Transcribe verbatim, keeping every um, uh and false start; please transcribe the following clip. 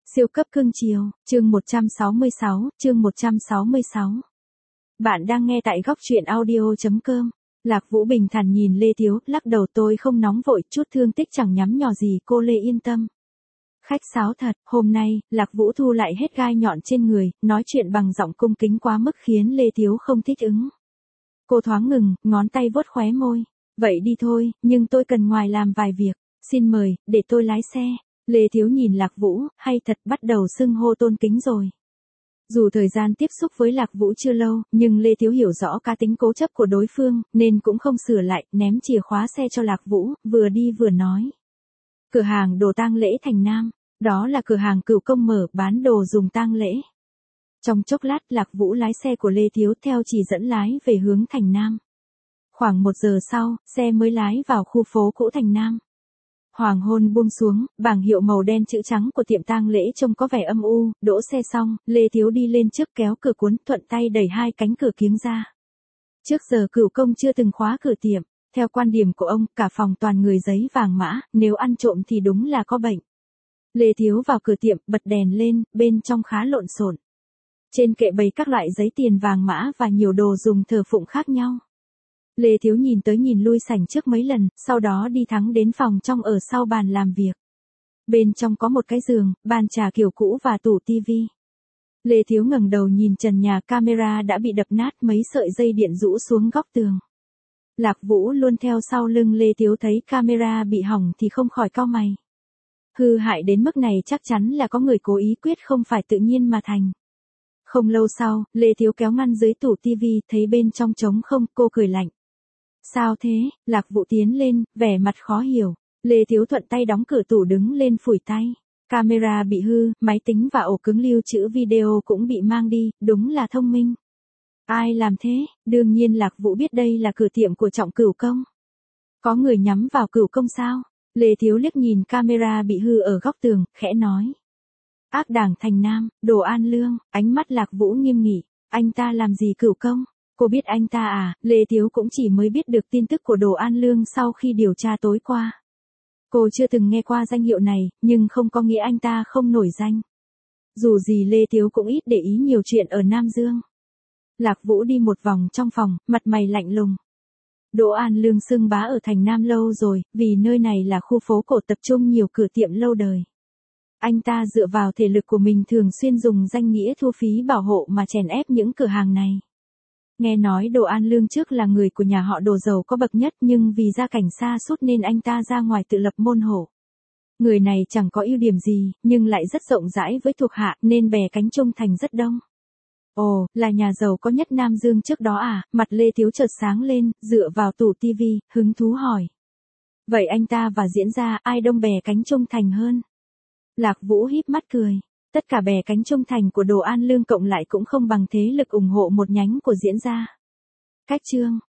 Siêu cấp cưng chiều, chương một trăm sáu mươi sáu, chương một trăm sáu mươi sáu. Bạn đang nghe tại góc truyện audio chấm com. Lạc Vũ bình thản nhìn Lê Thiếu, lắc đầu tôi không nóng vội, chút thương tích chẳng nhắm nhò gì, cô Lê yên tâm. Khách sáo thật, hôm nay, Lạc Vũ thu lại hết gai nhọn trên người, nói chuyện bằng giọng cung kính quá mức khiến Lê Thiếu không thích ứng. Cô thoáng ngừng, ngón tay vuốt khóe môi. Vậy đi thôi, nhưng tôi cần ngoài làm vài việc. Xin mời, để tôi lái xe. Lê Thiếu nhìn Lạc Vũ, hay thật bắt đầu xưng hô tôn kính rồi. Dù thời gian tiếp xúc với Lạc Vũ chưa lâu, nhưng Lê Thiếu hiểu rõ cá tính cố chấp của đối phương, nên cũng không sửa lại, ném chìa khóa xe cho Lạc Vũ, vừa đi vừa nói. Cửa hàng đồ tang lễ Thành Nam, đó là cửa hàng Cửu Công mở bán đồ dùng tang lễ. Trong chốc lát Lạc Vũ lái xe của Lê Thiếu theo chỉ dẫn lái về hướng Thành Nam. Khoảng một giờ sau, xe mới lái vào khu phố cũ Thành Nam. Hoàng hôn buông xuống, bảng hiệu màu đen chữ trắng của tiệm tang lễ trông có vẻ âm u, đỗ xe xong, Lê Thiếu đi lên trước kéo cửa cuốn, thuận tay đẩy hai cánh cửa kiếng ra. Trước giờ Cửu Công chưa từng khóa cửa tiệm, theo quan điểm của ông, cả phòng toàn người giấy vàng mã, nếu ăn trộm thì đúng là có bệnh. Lê Thiếu vào cửa tiệm, bật đèn lên, bên trong khá lộn xộn. Trên kệ bày các loại giấy tiền vàng mã và nhiều đồ dùng thờ phụng khác nhau. Lê Thiếu nhìn tới nhìn lui sảnh trước mấy lần, sau đó đi thẳng đến phòng trong ở sau bàn làm việc. Bên trong có một cái giường, bàn trà kiểu cũ và tủ tivi. Lê Thiếu ngẩng đầu nhìn trần nhà, camera đã bị đập nát, mấy sợi dây điện rũ xuống góc tường. Lạc Vũ luôn theo sau lưng Lê Thiếu, thấy camera bị hỏng thì không khỏi cau mày. Hư hại đến mức này chắc chắn là có người cố ý, quyết không phải tự nhiên mà thành. Không lâu sau, Lê Thiếu kéo ngăn dưới tủ tivi, thấy bên trong trống không, cô cười lạnh. Sao thế? Lạc Vũ tiến lên, vẻ mặt khó hiểu. Lê Thiếu thuận tay đóng cửa tủ, đứng lên phủi tay. Camera bị hư, máy tính và ổ cứng lưu trữ video cũng bị mang đi, đúng là thông minh. Ai làm thế? Đương nhiên Lạc Vũ biết đây là cửa tiệm của Trọng Cửu Công. Có người nhắm vào Cửu Công sao? Lê Thiếu liếc nhìn camera bị hư ở góc tường, khẽ nói. Ác đảng Thành Nam, Đồ An Lương, ánh mắt Lạc Vũ nghiêm nghị. Anh ta làm gì Cửu Công? Cô biết anh ta à? Lê Thiếu cũng chỉ mới biết được tin tức của Đồ An Lương sau khi điều tra tối qua. Cô chưa từng nghe qua danh hiệu này, nhưng không có nghĩa anh ta không nổi danh. Dù gì Lê Thiếu cũng ít để ý nhiều chuyện ở Nam Dương. Lạc Vũ đi một vòng trong phòng, mặt mày lạnh lùng. Đồ An Lương xưng bá ở Thành Nam lâu rồi, vì nơi này là khu phố cổ tập trung nhiều cửa tiệm lâu đời. Anh ta dựa vào thể lực của mình thường xuyên dùng danh nghĩa thu phí bảo hộ mà chèn ép những cửa hàng này. Nghe nói Đồ An Lương trước là người của nhà họ Đồ giàu có bậc nhất, nhưng vì gia cảnh xa sút nên anh ta ra ngoài tự lập môn hộ. Người này chẳng có ưu điểm gì, nhưng lại rất rộng rãi với thuộc hạ, nên bè cánh trung thành rất đông. Ồ, là nhà giàu có nhất Nam Dương trước đó à? Mặt Lê Thiếu chợt sáng lên, dựa vào tủ tivi, hứng thú hỏi. Vậy anh ta và Diễn Gia, ai đông bè cánh trung thành hơn? Lạc Vũ híp mắt cười. Tất cả bè cánh trung thành của Đồ An Lương cộng lại cũng không bằng thế lực ủng hộ một nhánh của Diễn Gia. Cách chương,